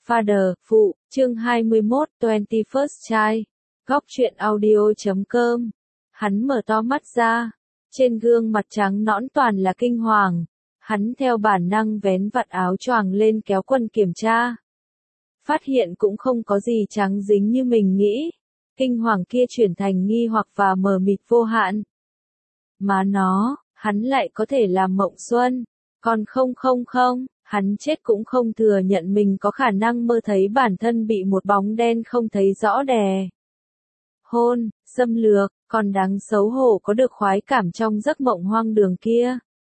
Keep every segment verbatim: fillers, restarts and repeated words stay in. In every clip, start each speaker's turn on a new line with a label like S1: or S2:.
S1: Father, Phụ, chương hai mươi mốt, twenty-first Child. Góc truyện audio chấm com. Hắn mở to mắt ra. Trên gương mặt trắng nõn toàn là kinh hoàng. Hắn theo bản năng vén vạt áo choàng lên kéo quần kiểm tra. Phát hiện cũng không có gì trắng dính như mình nghĩ. Kinh hoàng kia chuyển thành nghi hoặc và mờ mịt vô hạn. Má nó, hắn lại có thể làm mộng xuân. Còn không không không, hắn chết cũng không thừa nhận mình có khả năng mơ thấy bản thân bị một bóng đen không thấy rõ đè. Hôn, xâm lược, còn đáng xấu hổ có được khoái cảm trong giấc mộng hoang đường kia.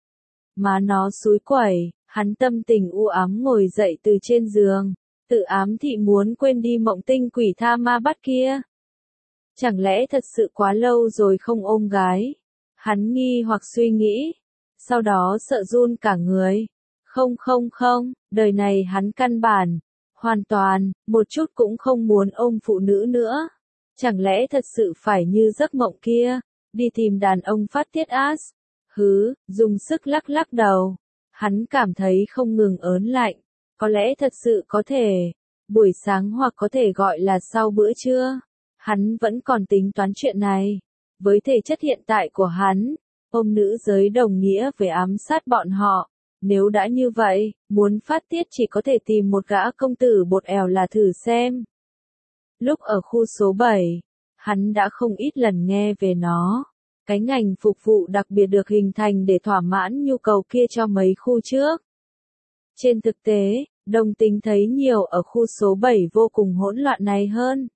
S1: Má nó xúi quẩy, hắn tâm tình u ám ngồi dậy từ trên giường, tự ám thị muốn quên đi mộng tinh quỷ tha ma bắt kia. Chẳng lẽ thật sự quá lâu rồi không ôm gái? Hắn nghi hoặc suy nghĩ, sau đó sợ run cả người. Không không không, đời này hắn căn bản, hoàn toàn, một chút cũng không muốn ôm phụ nữ nữa. Chẳng lẽ thật sự phải như giấc mộng kia, đi tìm đàn ông phát tiết ác? Hứ, dùng sức lắc lắc đầu. Hắn cảm thấy không ngừng ớn lạnh. Có lẽ thật sự có thể, buổi sáng hoặc có thể gọi là sau bữa trưa. Hắn vẫn còn tính toán chuyện này. Với thể chất hiện tại của hắn, ôm nữ giới đồng nghĩa với ám sát bọn họ. Nếu đã như vậy, muốn phát tiết chỉ có thể tìm một gã công tử bột ẻo là thử xem. Lúc ở khu số bảy, hắn đã không ít lần nghe về nó. Cái ngành phục vụ đặc biệt được hình thành để thỏa mãn nhu cầu kia cho mấy khu trước. Trên thực tế, đồng tính thấy nhiều ở khu số bảy vô cùng hỗn loạn này hơn.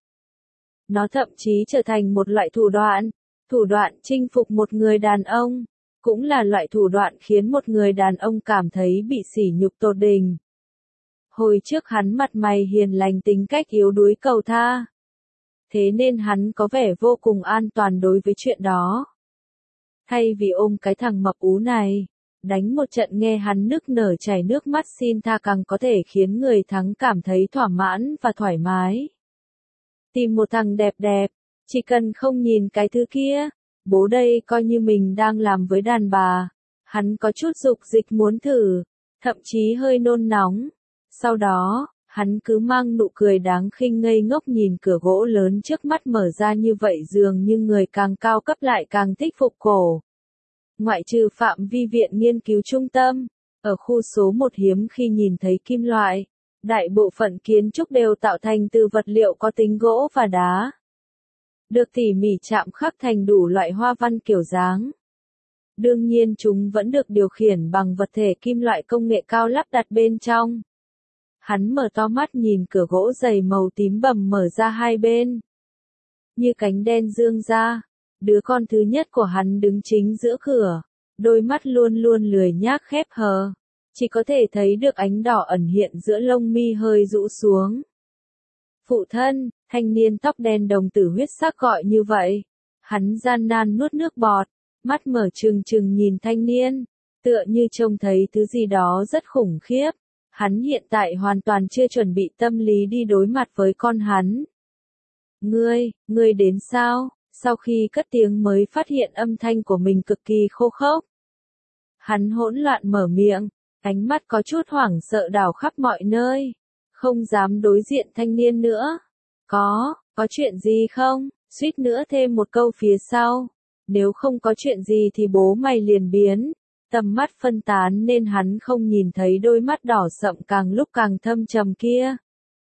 S1: Nó thậm chí trở thành một loại thủ đoạn, thủ đoạn chinh phục một người đàn ông. Cũng là loại thủ đoạn khiến một người đàn ông cảm thấy bị sỉ nhục tột đỉnh. Hồi trước hắn mặt mày hiền lành tính cách yếu đuối cầu tha. Thế nên hắn có vẻ vô cùng an toàn đối với chuyện đó. Thay vì ôm cái thằng mập ú này, đánh một trận nghe hắn nức nở chảy nước mắt xin tha càng có thể khiến người thắng cảm thấy thỏa mãn và thoải mái. Tìm một thằng đẹp đẹp, chỉ cần không nhìn cái thứ kia. Bố đây coi như mình đang làm với đàn bà. Hắn có chút dục dịch muốn thử, thậm chí hơi nôn nóng. Sau đó, hắn cứ mang nụ cười đáng khinh ngây ngốc nhìn cửa gỗ lớn trước mắt mở ra như vậy dường như người càng cao cấp lại càng thích phục cổ. Ngoại trừ phạm vi viện nghiên cứu trung tâm, ở khu số một hiếm khi nhìn thấy kim loại. Đại bộ phận kiến trúc đều tạo thành từ vật liệu có tính gỗ và đá. Được tỉ mỉ chạm khắc thành đủ loại hoa văn kiểu dáng. Đương nhiên chúng vẫn được điều khiển bằng vật thể kim loại công nghệ cao lắp đặt bên trong. Hắn mở to mắt nhìn cửa gỗ dày màu tím bầm mở ra hai bên. Như cánh đen dương ra, đứa con thứ nhất của hắn đứng chính giữa cửa, đôi mắt luôn luôn lười nhác khép hờ. Chỉ có thể thấy được ánh đỏ ẩn hiện giữa lông mi hơi rũ xuống. Phụ thân, thanh niên tóc đen đồng tử huyết sắc gọi như vậy. Hắn gian nan nuốt nước bọt, mắt mở trừng trừng nhìn thanh niên, tựa như trông thấy thứ gì đó rất khủng khiếp. Hắn hiện tại hoàn toàn chưa chuẩn bị tâm lý đi đối mặt với con hắn. Ngươi, ngươi đến sao? Sau khi cất tiếng mới phát hiện âm thanh của mình cực kỳ khô khốc. Hắn hỗn loạn mở miệng, ánh mắt có chút hoảng sợ đảo khắp mọi nơi. Không dám đối diện thanh niên nữa. Có, có chuyện gì không? Suýt nữa thêm một câu phía sau. Nếu không có chuyện gì thì bố mày liền biến. Tầm mắt phân tán nên hắn không nhìn thấy đôi mắt đỏ sậm càng lúc càng thâm trầm kia.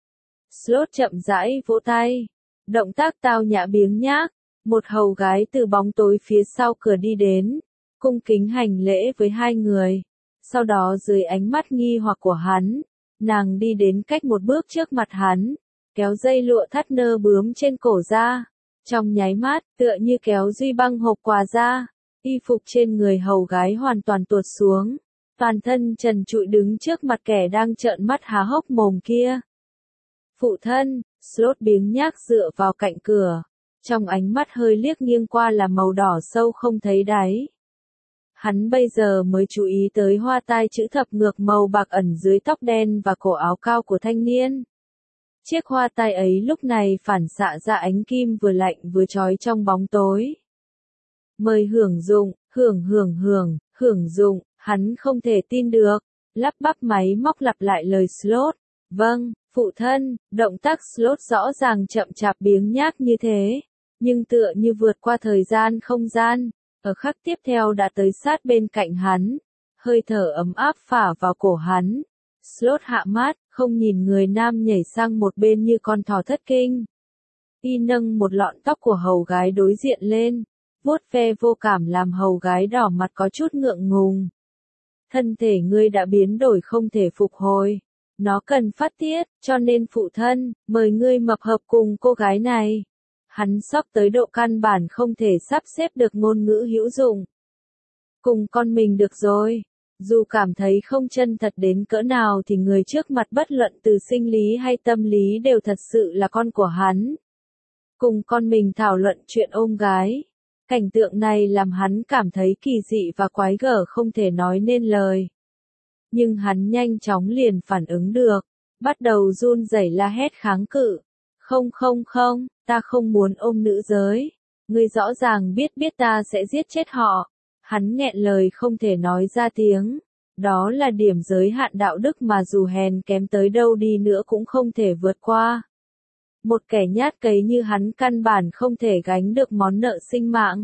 S1: Slot chậm rãi vỗ tay. Động tác tao nhã biếng nhác. Một hầu gái từ bóng tối phía sau cửa đi đến. Cung kính hành lễ với hai người. Sau đó dưới ánh mắt nghi hoặc của hắn, nàng đi đến cách một bước trước mặt hắn, kéo dây lụa thắt nơ bướm trên cổ ra. Trong nháy mắt, tựa như kéo duy băng hộp quà ra, y phục trên người hầu gái hoàn toàn tuột xuống. Toàn thân trần trụi đứng trước mặt kẻ đang trợn mắt há hốc mồm kia. Phụ thân, Slot biếng nhác dựa vào cạnh cửa. Trong ánh mắt hơi liếc nghiêng qua là màu đỏ sâu không thấy đáy. Hắn bây giờ mới chú ý tới hoa tai chữ thập ngược màu bạc ẩn dưới tóc đen và cổ áo cao của thanh niên. Chiếc hoa tai ấy lúc này phản xạ ra ánh kim vừa lạnh vừa chói trong bóng tối. Mời hưởng dụng, hưởng hưởng hưởng, hưởng dụng, hắn không thể tin được, lắp bắp máy móc lặp lại lời Slot. Vâng, phụ thân, động tác Slot rõ ràng chậm chạp biếng nhác như thế, nhưng tựa như vượt qua thời gian không gian, ở khắc tiếp theo đã tới sát bên cạnh hắn, hơi thở ấm áp phả vào cổ hắn. Slot hạ mát, không nhìn người nam nhảy sang một bên như con thỏ thất kinh. Y nâng một lọn tóc của hầu gái đối diện lên, vuốt ve vô cảm làm hầu gái đỏ mặt có chút ngượng ngùng. Thân thể ngươi đã biến đổi không thể phục hồi. Nó cần phát tiết, cho nên phụ thân, mời ngươi mập hợp cùng cô gái này. Hắn sốc tới độ căn bản không thể sắp xếp được ngôn ngữ hữu dụng. Cùng con mình được rồi. Dù cảm thấy không chân thật đến cỡ nào thì người trước mặt bất luận từ sinh lý hay tâm lý đều thật sự là con của hắn. Cùng con mình thảo luận chuyện ôm gái. Cảnh tượng này làm hắn cảm thấy kỳ dị và quái gở không thể nói nên lời. Nhưng hắn nhanh chóng liền phản ứng được, bắt đầu run rẩy la hét kháng cự. Không không không, ta không muốn ôm nữ giới. Ngươi rõ ràng biết biết ta sẽ giết chết họ. Hắn nghẹn lời không thể nói ra tiếng. Đó là điểm giới hạn đạo đức mà dù hèn kém tới đâu đi nữa cũng không thể vượt qua. Một kẻ nhát cấy như hắn căn bản không thể gánh được món nợ sinh mạng.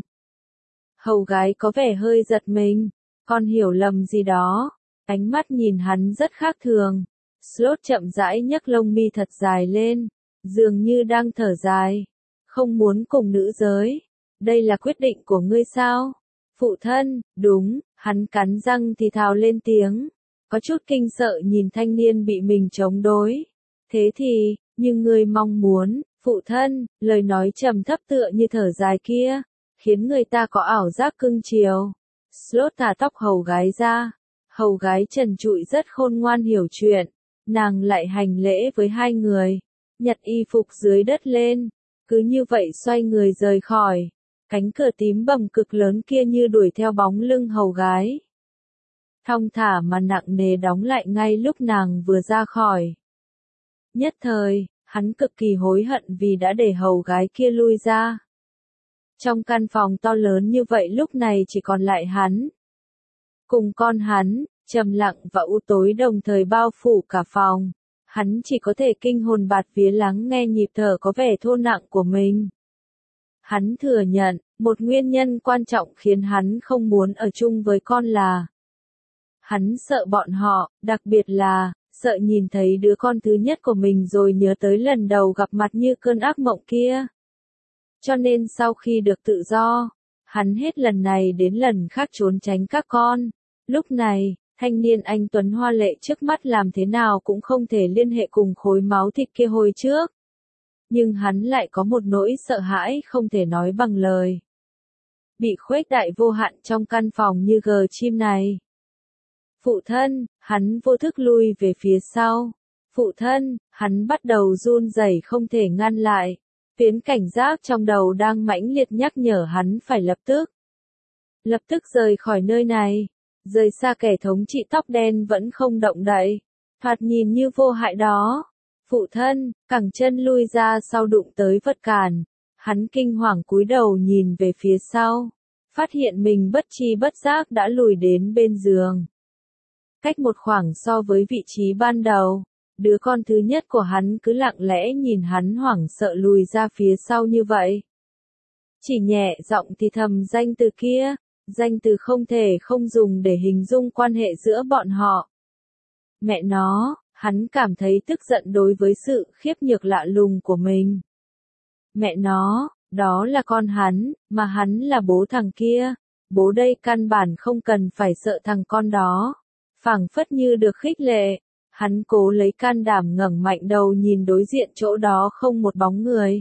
S1: Hầu gái có vẻ hơi giật mình, con hiểu lầm gì đó. Ánh mắt nhìn hắn rất khác thường. Slot chậm rãi nhấc lông mi thật dài lên, dường như đang thở dài. Không muốn cùng nữ giới. Đây là quyết định của ngươi sao? Phụ thân, đúng, hắn cắn răng thì thào lên tiếng. Có chút kinh sợ nhìn thanh niên bị mình chống đối. Thế thì, như ngươi mong muốn, phụ thân, lời nói trầm thấp tựa như thở dài kia, khiến người ta có ảo giác cưng chiều. Slot thả tóc hầu gái ra. Hầu gái trần trụi rất khôn ngoan hiểu chuyện, nàng lại hành lễ với hai người, nhặt y phục dưới đất lên, cứ như vậy xoay người rời khỏi, cánh cửa tím bầm cực lớn kia như đuổi theo bóng lưng hầu gái. Thong thả mà nặng nề đóng lại ngay lúc nàng vừa ra khỏi. Nhất thời, hắn cực kỳ hối hận vì đã để hầu gái kia lui ra. Trong căn phòng to lớn như vậy lúc này chỉ còn lại hắn. Cùng con hắn, trầm lặng và u tối đồng thời bao phủ cả phòng. Hắn chỉ có thể kinh hồn bạt vía lắng nghe nhịp thở có vẻ thô nặng của mình. Hắn thừa nhận, một nguyên nhân quan trọng khiến hắn không muốn ở chung với con là hắn sợ bọn họ, đặc biệt là, sợ nhìn thấy đứa con thứ nhất của mình rồi nhớ tới lần đầu gặp mặt như cơn ác mộng kia. Cho nên sau khi được tự do, hắn hết lần này đến lần khác trốn tránh các con. Lúc này, thanh niên anh tuấn hoa lệ trước mắt làm thế nào cũng không thể liên hệ cùng khối máu thịt kia hồi trước. Nhưng hắn lại có một nỗi sợ hãi không thể nói bằng lời. Bị khuếch đại vô hạn trong căn phòng như gờ chim này. Phụ thân, hắn vô thức lui về phía sau. Phụ thân, hắn bắt đầu run rẩy không thể ngăn lại. Phiến cảnh giác trong đầu đang mãnh liệt nhắc nhở hắn phải lập tức. Lập tức rời khỏi nơi này. Rời xa kẻ thống trị tóc đen vẫn không động đậy. Thoạt nhìn như vô hại đó. Phụ thân, cẳng chân lui ra sau đụng tới vật cản. Hắn kinh hoàng cúi đầu nhìn về phía sau. Phát hiện mình bất tri bất giác đã lùi đến bên giường. Cách một khoảng so với vị trí ban đầu. Đứa con thứ nhất của hắn cứ lặng lẽ nhìn hắn hoảng sợ lùi ra phía sau như vậy. Chỉ nhẹ giọng thì thầm danh từ kia. Danh từ không thể không dùng để hình dung quan hệ giữa bọn họ. Mẹ nó, hắn cảm thấy tức giận đối với sự khiếp nhược lạ lùng của mình. Mẹ nó, đó là con hắn, mà hắn là bố thằng kia. Bố đây căn bản không cần phải sợ thằng con đó. Phảng phất như được khích lệ, hắn cố lấy can đảm ngẩng mạnh đầu nhìn đối diện chỗ đó không một bóng người.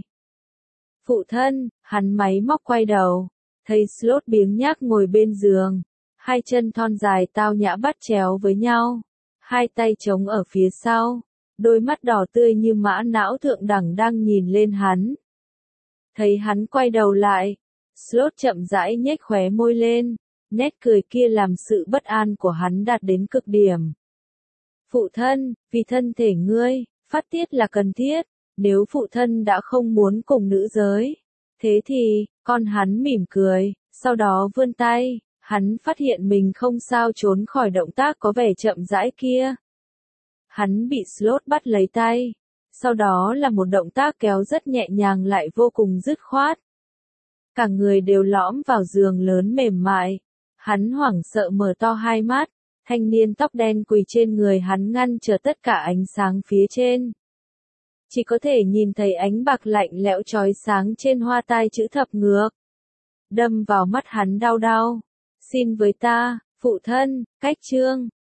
S1: Phụ thân, hắn máy móc quay đầu. Thấy Slot biếng nhác ngồi bên giường, hai chân thon dài tao nhã bắt chéo với nhau, hai tay chống ở phía sau, đôi mắt đỏ tươi như mã não thượng đẳng đang nhìn lên hắn. Thấy hắn quay đầu lại, Slot chậm rãi nhếch khóe môi lên, nét cười kia làm sự bất an của hắn đạt đến cực điểm. Phụ thân, vì thân thể ngươi, phát tiết là cần thiết, nếu phụ thân đã không muốn cùng nữ giới. Thế thì, con hắn mỉm cười, sau đó vươn tay, hắn phát hiện mình không sao trốn khỏi động tác có vẻ chậm rãi kia. Hắn bị Slot bắt lấy tay. Sau đó là một động tác kéo rất nhẹ nhàng lại vô cùng dứt khoát. Cả người đều lõm vào giường lớn mềm mại. Hắn hoảng sợ mở to hai mắt. Thanh niên tóc đen quỳ trên người hắn ngăn trở tất cả ánh sáng phía trên. Chỉ có thể nhìn thấy ánh bạc lạnh lẽo chói sáng trên hoa tai chữ thập ngược. Đâm vào mắt hắn đau đau. Xin với ta, phụ thân, cách trương.